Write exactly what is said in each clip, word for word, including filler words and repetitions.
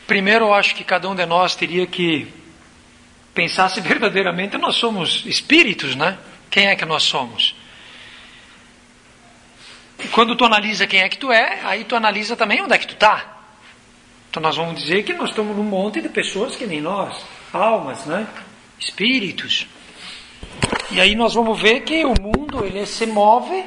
Primeiro, eu acho que cada um de nós teria que pensar se verdadeiramente nós somos espíritos, né? Quem é que nós somos? E quando tu analisa quem é que tu é, aí tu analisa também onde é que tu está. Então nós vamos dizer que nós estamos num monte de pessoas que nem nós, almas, né? Espíritos. E aí nós vamos ver que o mundo ele se move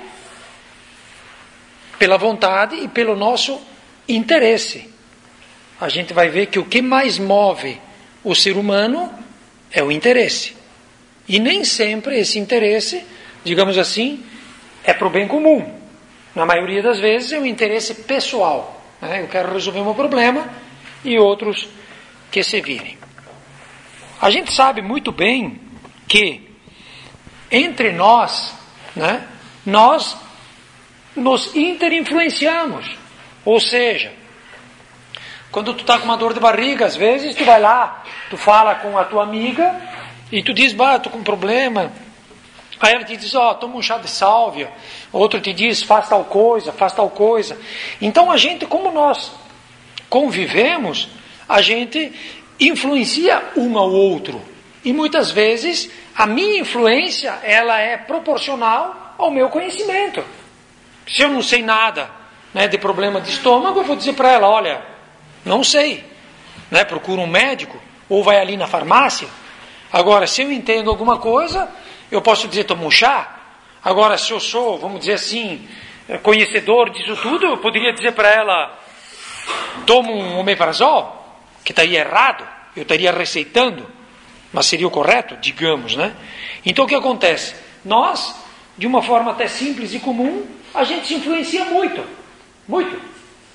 pela vontade e pelo nosso interesse. A gente vai ver que o que mais move o ser humano é o interesse. E nem sempre esse interesse, digamos assim, é para o bem comum. Na maioria das vezes é um interesse pessoal. Né? Eu quero resolver um problema e outros que se virem. A gente sabe muito bem que entre nós, né, nós nos interinfluenciamos. Ou seja, quando tu está com uma dor de barriga, às vezes tu vai lá, tu fala com a tua amiga e tu diz, bah, estou com um problema. Aí ela te diz, ó, oh, toma um chá de sálvia. Outro te diz, faz tal coisa, faz tal coisa. Então a gente, como nós convivemos, a gente influencia um ao outro. E muitas vezes a minha influência, ela é proporcional ao meu conhecimento. Se eu não sei nada, né, de problema de estômago, eu vou dizer para ela, olha, não sei, né, procura um médico, ou vai ali na farmácia. Agora, se eu entendo alguma coisa, eu posso dizer, toma um chá. Agora, se eu sou, vamos dizer assim, conhecedor disso tudo, eu poderia dizer para ela, toma um omeprazol, que estaria errado, eu estaria receitando, mas seria o correto, digamos, né? Então, o que acontece? Nós, de uma forma até simples e comum, a gente se influencia muito, muito.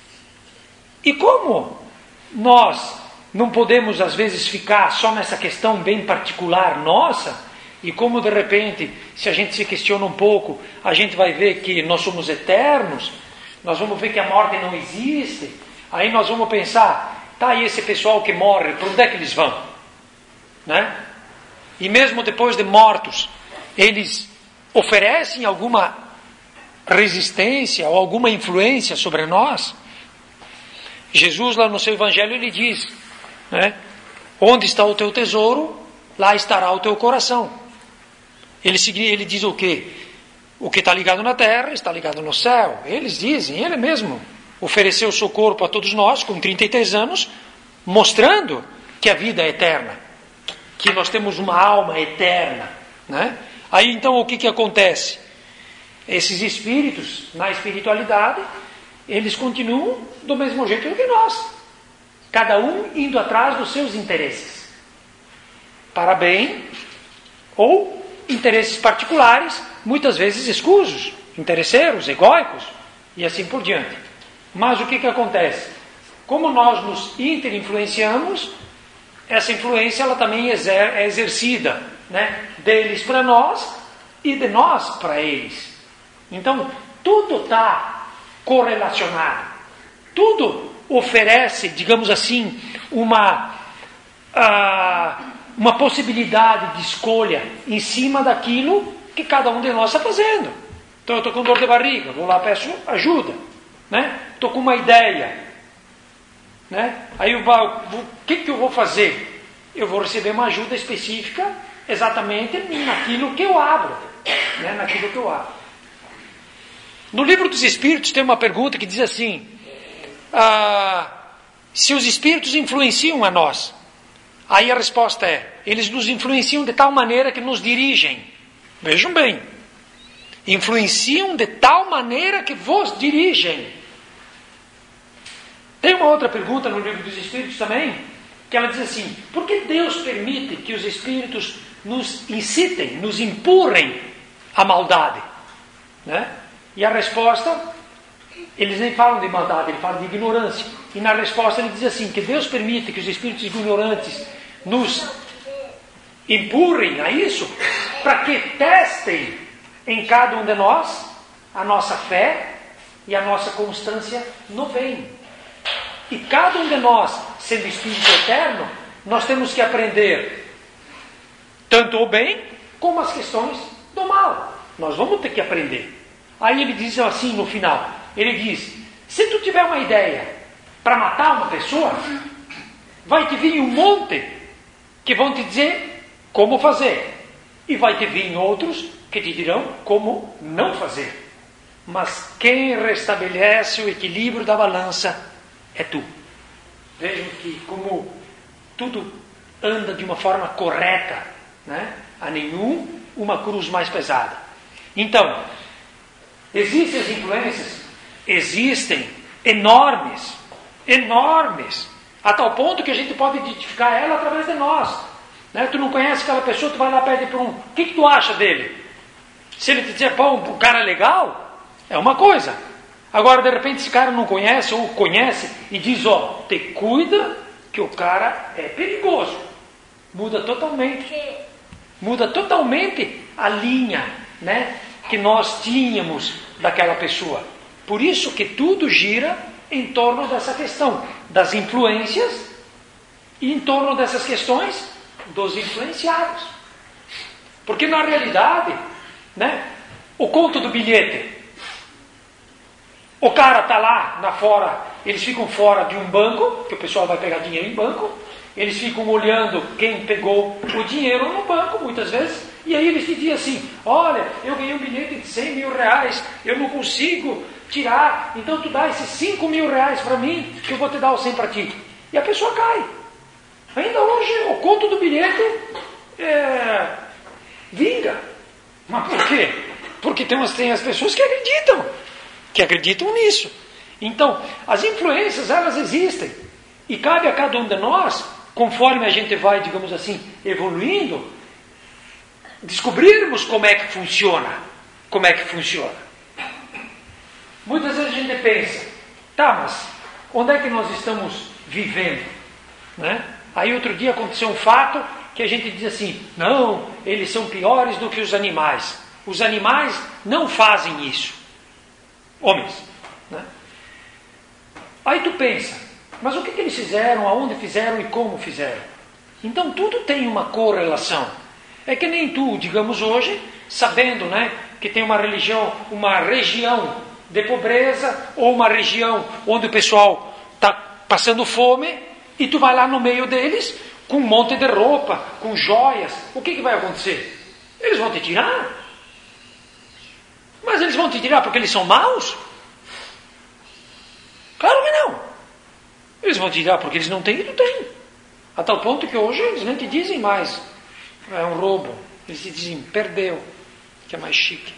E como nós não podemos, às vezes, ficar só nessa questão bem particular nossa, e como, de repente, se a gente se questiona um pouco, a gente vai ver que nós somos eternos, nós vamos ver que a morte não existe, aí nós vamos pensar, tá, e esse pessoal que morre, para onde é que eles vão? Né? E mesmo depois de mortos, eles oferecem alguma resistência ou alguma influência sobre nós? Jesus, lá no seu evangelho, ele diz, né, onde está o teu tesouro, lá estará o teu coração. Ele, ele diz o quê? O que está ligado na terra está ligado no céu. Eles dizem, ele mesmo ofereceu o seu corpo a todos nós com trinta e três anos, mostrando que a vida é eterna, que nós temos uma alma eterna, né? Aí então o que, que acontece? Esses espíritos, na espiritualidade, eles continuam do mesmo jeito que nós, cada um indo atrás dos seus interesses, para bem ou interesses particulares, muitas vezes escusos, interesseiros, egóicos e assim por diante. Mas o que, que acontece? Como nós nos interinfluenciamos, essa influência ela também é exercida, né, deles para nós e de nós para eles. Então, tudo está correlacionado. Tudo oferece, digamos assim, uma, uh, uma possibilidade de escolha em cima daquilo que cada um de nós está fazendo. Então, eu estou com dor de barriga, vou lá, peço ajuda. Né? Estou com uma ideia. Né? Aí eu vou, o que, que eu vou fazer? Eu vou receber uma ajuda específica exatamente naquilo que eu abro, né? naquilo que eu abro. No livro dos Espíritos tem uma pergunta que diz assim, ah, se os Espíritos influenciam a nós, aí a resposta é, eles nos influenciam de tal maneira que nos dirigem. Vejam bem, influenciam de tal maneira que vos dirigem. Tem uma outra pergunta no livro dos Espíritos também, que ela diz assim, por que Deus permite que os Espíritos nos incitem, nos empurrem à maldade? Né? E a resposta, eles nem falam de maldade, eles falam de ignorância. E na resposta ele diz assim, que Deus permite que os espíritos ignorantes nos empurrem a isso, para que testem em cada um de nós a nossa fé e a nossa constância no bem. E cada um de nós, sendo espírito eterno, nós temos que aprender tanto o bem como as questões do mal. Nós vamos ter que aprender. Aí ele diz assim no final, ele diz, se tu tiver uma ideia para matar uma pessoa, vai te vir um monte que vão te dizer como fazer. E vai te vir outros que te dirão como não fazer. Mas quem restabelece o equilíbrio da balança é tu. Vejam que como tudo anda de uma forma correta, né? A nenhum uma cruz mais pesada. Então, existem as influências? Existem, enormes, enormes, a tal ponto que a gente pode identificar ela através de nós. Né? Tu não conhece aquela pessoa, tu vai lá e pede para um, o que, que tu acha dele? Se ele te dizer, pô, o cara é legal, é uma coisa. Agora, de repente, esse cara não conhece ou conhece e diz, ó, te cuida que o cara é perigoso. Muda totalmente, muda totalmente a linha, né, que nós tínhamos daquela pessoa. Por isso que tudo gira em torno dessa questão das influências e em torno dessas questões dos influenciados. Porque na realidade, né, o conto do bilhete, o cara está lá na fora, eles ficam fora de um banco, que o pessoal vai pegar dinheiro em banco, eles ficam olhando quem pegou o dinheiro no banco, muitas vezes, e aí eles te dizem assim, olha, eu ganhei um bilhete de cem mil reais, eu não consigo tirar, então tu dá esses cinco mil reais para mim, que eu vou te dar o cem para ti. E a pessoa cai. Ainda hoje, o conto do bilhete é, vinga. Mas por quê? Porque tem, umas, tem as pessoas que acreditam, que acreditam nisso. Então, as influências, elas existem. E cabe a cada um de nós, conforme a gente vai, digamos assim, evoluindo, descobrirmos como é que funciona. Como é que funciona. Muitas vezes a gente pensa, tá, mas onde é que nós estamos vivendo? Né? Aí outro dia aconteceu um fato que a gente diz assim, não, eles são piores do que os animais. Os animais não fazem isso. Homens. Né? Aí tu pensa, mas o que, que eles fizeram, aonde fizeram e como fizeram? Então tudo tem uma correlação. É que nem tu, digamos hoje, sabendo, né, que tem uma religião, uma região de pobreza, ou uma região onde o pessoal está passando fome, e tu vai lá no meio deles, com um monte de roupa, com joias, o que, que vai acontecer? Eles vão te tirar. Mas eles vão te tirar porque eles são maus? Claro que não. Eles vão te tirar porque eles não têm e tu tem. A tal ponto que hoje eles nem te dizem mais, é um roubo. Eles te dizem, perdeu, que é mais chique.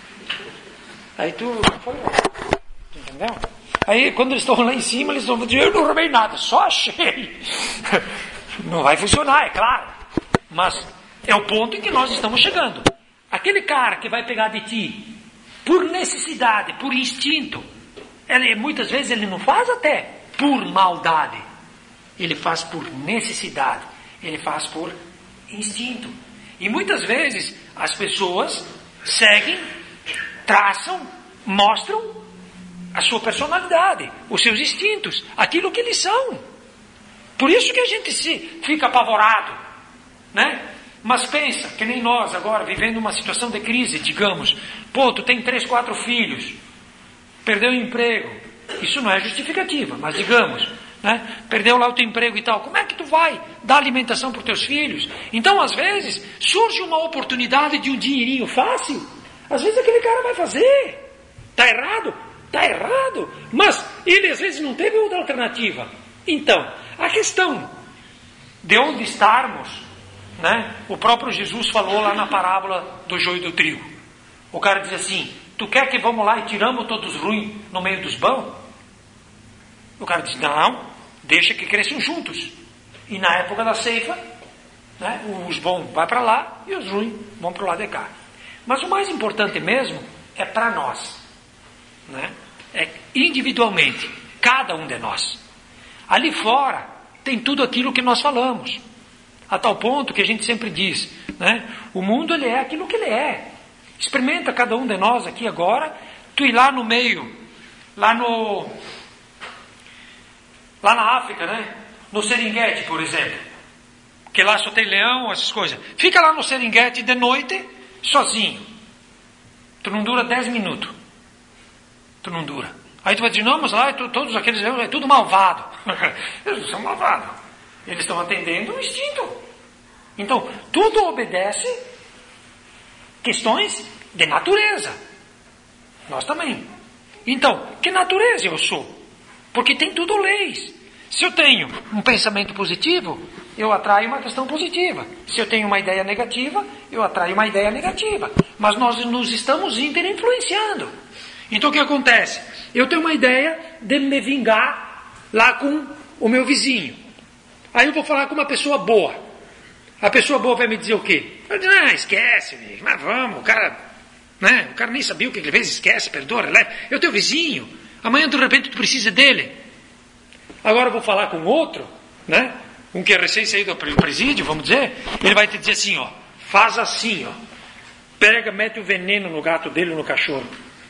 Aí tu foi lá. Entendeu? Aí quando eles estão lá em cima, eles vão dizer, eu não roubei nada, só achei. Não vai funcionar, é claro. Mas é o ponto em que nós estamos chegando. Aquele cara que vai pegar de ti por necessidade, por instinto, ele, muitas vezes ele não faz até por maldade. Ele faz por necessidade. Ele faz por instinto. E muitas vezes as pessoas seguem, traçam, mostram a sua personalidade, os seus instintos, aquilo que eles são. Por isso que a gente se fica apavorado, né? Mas pensa, que nem nós agora, vivendo uma situação de crise, digamos, pô, tu tem três, quatro filhos, perdeu o emprego, isso não é justificativa, mas digamos, né? Perdeu lá o teu emprego e tal, como é que tu vai dar alimentação para os teus filhos? Então, às vezes, surge uma oportunidade de um dinheirinho fácil, às vezes aquele cara vai fazer, está errado? Está errado, mas ele às vezes não teve outra alternativa. Então, a questão de onde estarmos, né? O próprio Jesus falou lá na parábola do joio e do trigo. O cara diz assim, tu quer que vamos lá e tiramos todos os ruins no meio dos bons? O cara diz, não, deixa que cresçam juntos. E na época da ceifa, né? Os bons vão para lá e os ruins vão para o lado de cá. Mas o mais importante mesmo é para nós, né? É individualmente, cada um de nós. Ali fora tem tudo aquilo que nós falamos, a tal ponto que a gente sempre diz, né? O mundo ele é aquilo que ele é. Experimenta cada um de nós aqui agora, tu ir lá no meio, lá no lá na África, né? No Serengeti, por exemplo, que lá só tem leão, essas coisas. Fica lá no Serengeti de noite, sozinho. Tu não dura dez minutos. Tu não dura. Aí tu vai dizer, não, mas lá é tu, todos aqueles leões é tudo malvado. Eles são malvados. Eles estão atendendo o instinto. Então, tudo obedece questões de natureza. Nós também. Então, que natureza eu sou? Porque tem tudo leis. Se eu tenho um pensamento positivo, eu atraio uma questão positiva. Se eu tenho uma ideia negativa, eu atraio uma ideia negativa. Mas nós nos estamos interinfluenciando. Então o que acontece? Eu tenho uma ideia de me vingar lá com o meu vizinho. Aí eu vou falar com uma pessoa boa. A pessoa boa vai me dizer o quê? Eu digo, ah, esquece, mas vamos, o cara, né? O cara nem sabia o que ele fez, esquece, perdoa, releva. Eu tenho vizinho, amanhã de repente tu precisa dele. Agora eu vou falar com outro, né? Um que é recém saído do presídio, vamos dizer, ele vai te dizer assim, ó, faz assim, ó, pega, mete o veneno no gato dele ou no cachorro.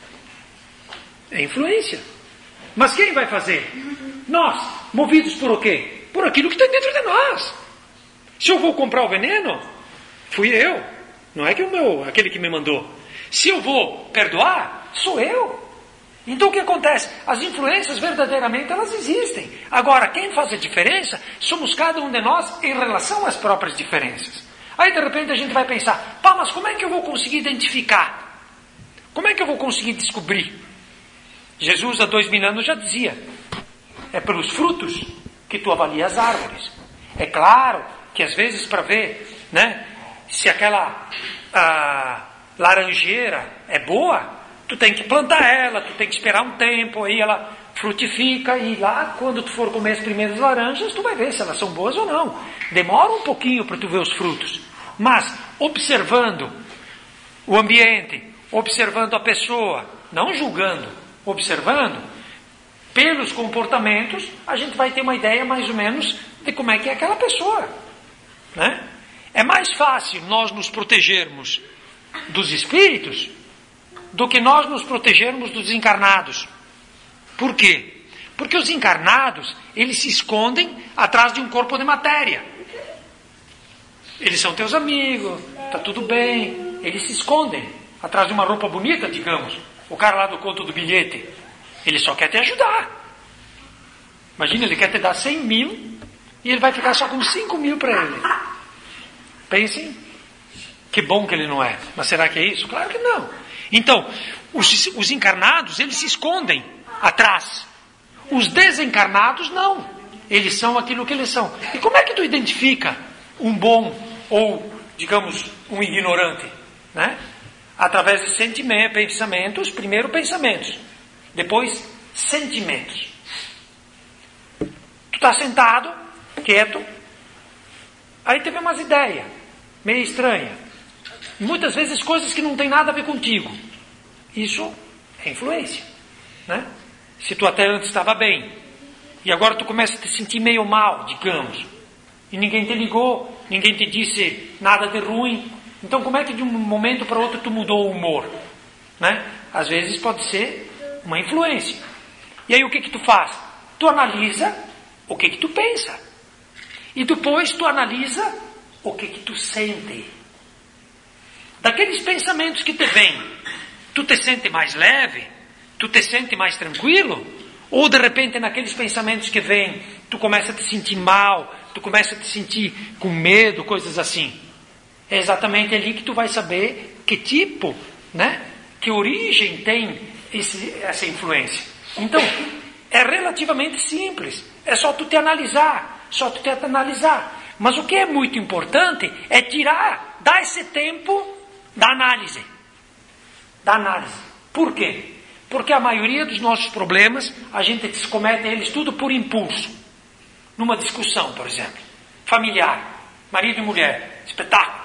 É influência. Mas quem vai fazer? Nós, movidos por o quê? Por aquilo que está dentro de nós. Se eu vou comprar o veneno, fui eu. Não é que o meu, aquele que me mandou. Se eu vou perdoar, sou eu. Então o que acontece? As influências verdadeiramente elas existem. Agora, quem faz a diferença somos cada um de nós em relação às próprias diferenças. Aí de repente a gente vai pensar, pá, mas como é que eu vou conseguir identificar? Como é que eu vou conseguir descobrir? Jesus há dois mil anos já dizia, é pelos frutos que tu avalia as árvores. É claro que às vezes para ver, né, se aquela ah, laranjeira é boa, tu tem que plantar ela, tu tem que esperar um tempo, aí ela frutifica e lá quando tu for comer as primeiras laranjas, tu vai ver se elas são boas ou não. Demora um pouquinho para tu ver os frutos. Mas observando o ambiente, observando a pessoa, não julgando, observando, pelos comportamentos, a gente vai ter uma ideia mais ou menos de como é que é aquela pessoa. Né? É mais fácil nós nos protegermos dos espíritos do que nós nos protegermos dos encarnados. Por quê? Porque os encarnados, eles se escondem atrás de um corpo de matéria. Eles são teus amigos, tá tudo bem. Eles se escondem atrás de uma roupa bonita, digamos. O cara lá do conto do bilhete, ele só quer te ajudar. Imagina, ele quer te dar cem mil e ele vai ficar só com cinco mil para ele. Pensem, que bom que ele não é. Mas será que é isso? Claro que não. Então, os, os encarnados, eles se escondem atrás. Os desencarnados, não. Eles são aquilo que eles são. E como é que tu identifica um bom ou, digamos, um ignorante? Né? Através de sentimentos, pensamentos, primeiro pensamentos, depois sentimentos. Tu está sentado, quieto, aí teve umas ideias meio estranhas. Muitas vezes coisas que não tem nada a ver contigo. Isso é influência. Né? Se tu até antes estava bem, e agora tu começa a te sentir meio mal, digamos, e ninguém te ligou, ninguém te disse nada de ruim, então como é que de um momento para outro tu mudou o humor? Né? Às vezes pode ser uma influência. E aí o que que tu faz? Tu analisa o que que tu pensa. E depois tu analisa o que que tu sente. Daqueles pensamentos que te vêm, tu te sente mais leve? Tu te sente mais tranquilo? Ou de repente naqueles pensamentos que vêm, tu começa a te sentir mal, tu começa a te sentir com medo, coisas assim? É exatamente ali que tu vai saber que tipo, né, que origem tem esse, essa influência. Então, é relativamente simples. É só tu te analisar, só tu te analisar. Mas o que é muito importante é tirar, dar esse tempo da análise. Da análise. Por quê? Porque a maioria dos nossos problemas, a gente comete eles tudo por impulso. Numa discussão, por exemplo. Familiar. Marido e mulher. Espetáculo.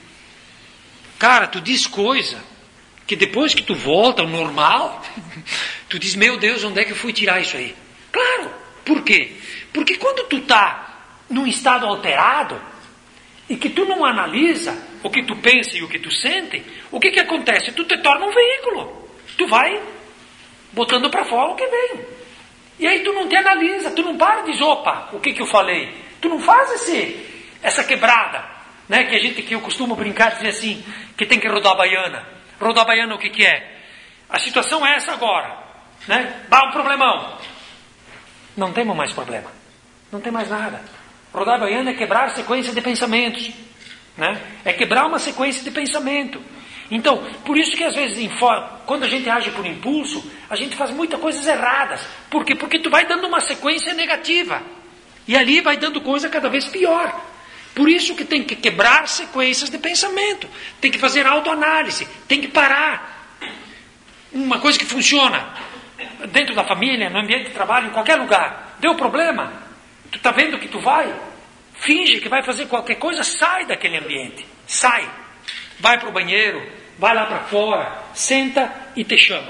Cara, tu diz coisa que depois que tu volta ao normal, tu diz, meu Deus, onde é que eu fui tirar isso aí? Claro. Por quê? Porque quando tu tá num estado alterado, e que tu não analisa o que tu pensa e o que tu sente, o que que acontece? Tu te torna um veículo. Tu vai botando para fora o que vem. E aí tu não te analisa, tu não para e diz, opa, o que que eu falei? Tu não faz esse, essa quebrada, né? Que a gente, que eu costumo brincar, dizer assim, que tem que rodar a baiana. Rodar a baiana o que que é? A situação é essa agora, né? Dá um problemão. Não temos mais problema. Não tem mais nada. Rodar a baiana é quebrar sequência de pensamentos. Né? É quebrar uma sequência de pensamento. Então, por isso que às vezes, quando a gente age por impulso, a gente faz muitas coisas erradas. Por quê? Porque tu vai dando uma sequência negativa. E ali vai dando coisa cada vez pior. Por isso que tem que quebrar sequências de pensamento. Tem que fazer autoanálise. Tem que parar. Uma coisa que funciona dentro da família, no ambiente de trabalho, em qualquer lugar. Deu problema? Tu está vendo que tu vai? Finge que vai fazer qualquer coisa, sai daquele ambiente. Sai. Vai para o banheiro, vai lá para fora, senta e te chama.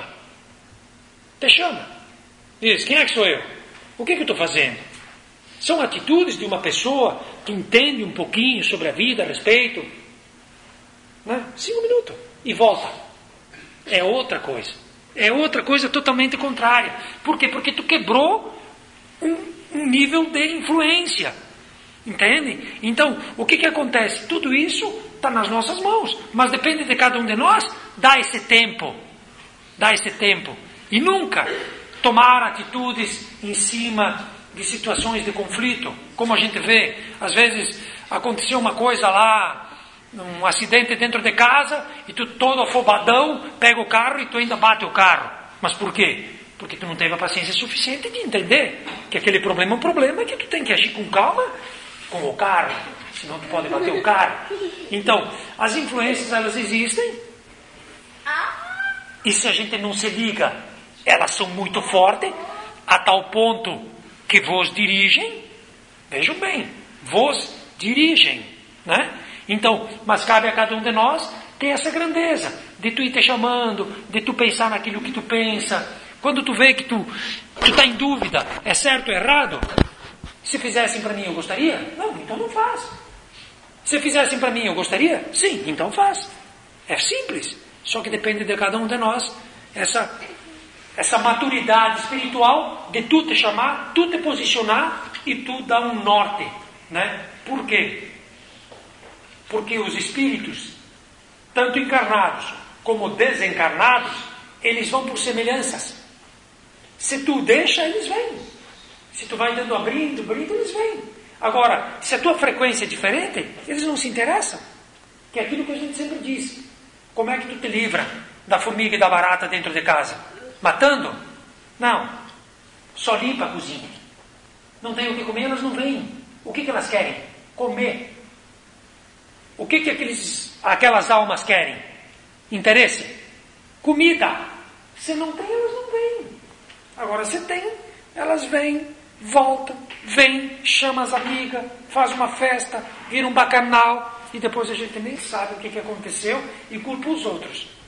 Te chama. Diz, quem é que sou eu? O que, que eu estou fazendo? São atitudes de uma pessoa que entende um pouquinho sobre a vida, a respeito. Né? Cinco minutos. E volta. É outra coisa. É outra coisa totalmente contrária. Por quê? Porque tu quebrou um, um nível de influência. Entende? Então, o que, que acontece? Tudo isso está nas nossas mãos. Mas depende de cada um de nós. Dá esse tempo. Dá esse tempo. E nunca tomar atitudes em cima de situações de conflito. Como a gente vê, às vezes aconteceu uma coisa lá, um acidente dentro de casa, e tu todo afobadão, pega o carro e tu ainda bate o carro. Mas por quê? Porque tu não teve a paciência suficiente de entender que aquele problema é um problema e que tu tem que agir com calma com o carro, senão tu pode bater o carro. Então, as influências, elas existem, e se a gente não se liga, elas são muito fortes, a tal ponto que vos dirigem. Vejam bem, vos dirigem, né? Então, mas cabe a cada um de nós ter essa grandeza, de tu ir te chamando, de tu pensar naquilo que tu pensa. Quando tu vê que tu está em dúvida, é certo ou errado? Se fizessem para mim, eu gostaria? Não, então não faz. Se fizessem para mim, eu gostaria? Sim, então faz. É simples. Só que depende de cada um de nós essa, essa maturidade espiritual de tu te chamar, tu te posicionar e tu dar um norte. Né? Por quê? Porque os espíritos, tanto encarnados como desencarnados, eles vão por semelhanças. Se tu deixa, eles vêm. Se tu vai dando abrindo, abrindo, eles vêm. Agora, se a tua frequência é diferente, eles não se interessam. Que é aquilo que a gente sempre diz. Como é que tu te livra da formiga e da barata dentro de casa? Matando? Não. Só limpa a cozinha. Não tem o que comer, elas não vêm. O que, que elas querem? Comer. O que, que aqueles, aquelas almas querem? Interesse? Comida. Se não tem, elas não vêm. Agora, se tem, elas vêm. Volta, vem, chama as amigas, faz uma festa, vira um bacanal, e depois a gente nem sabe o que, que aconteceu e culpa os outros.